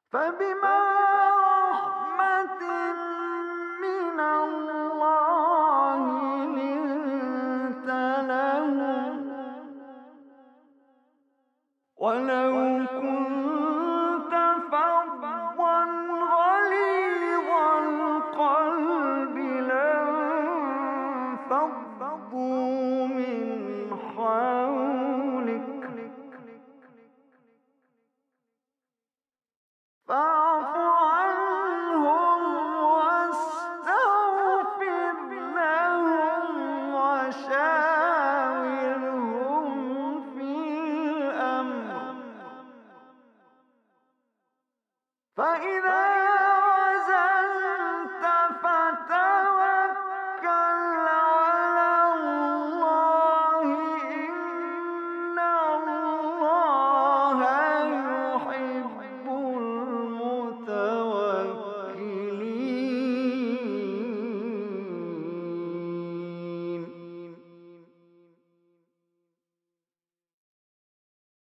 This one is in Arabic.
فبما رحمة من الله لنت لهم، ولو كنت فظا غليظ القلب لانفضوا من حولك، فاعف عنهم واستغفر لهم وشاورهم في الأمر، فإذا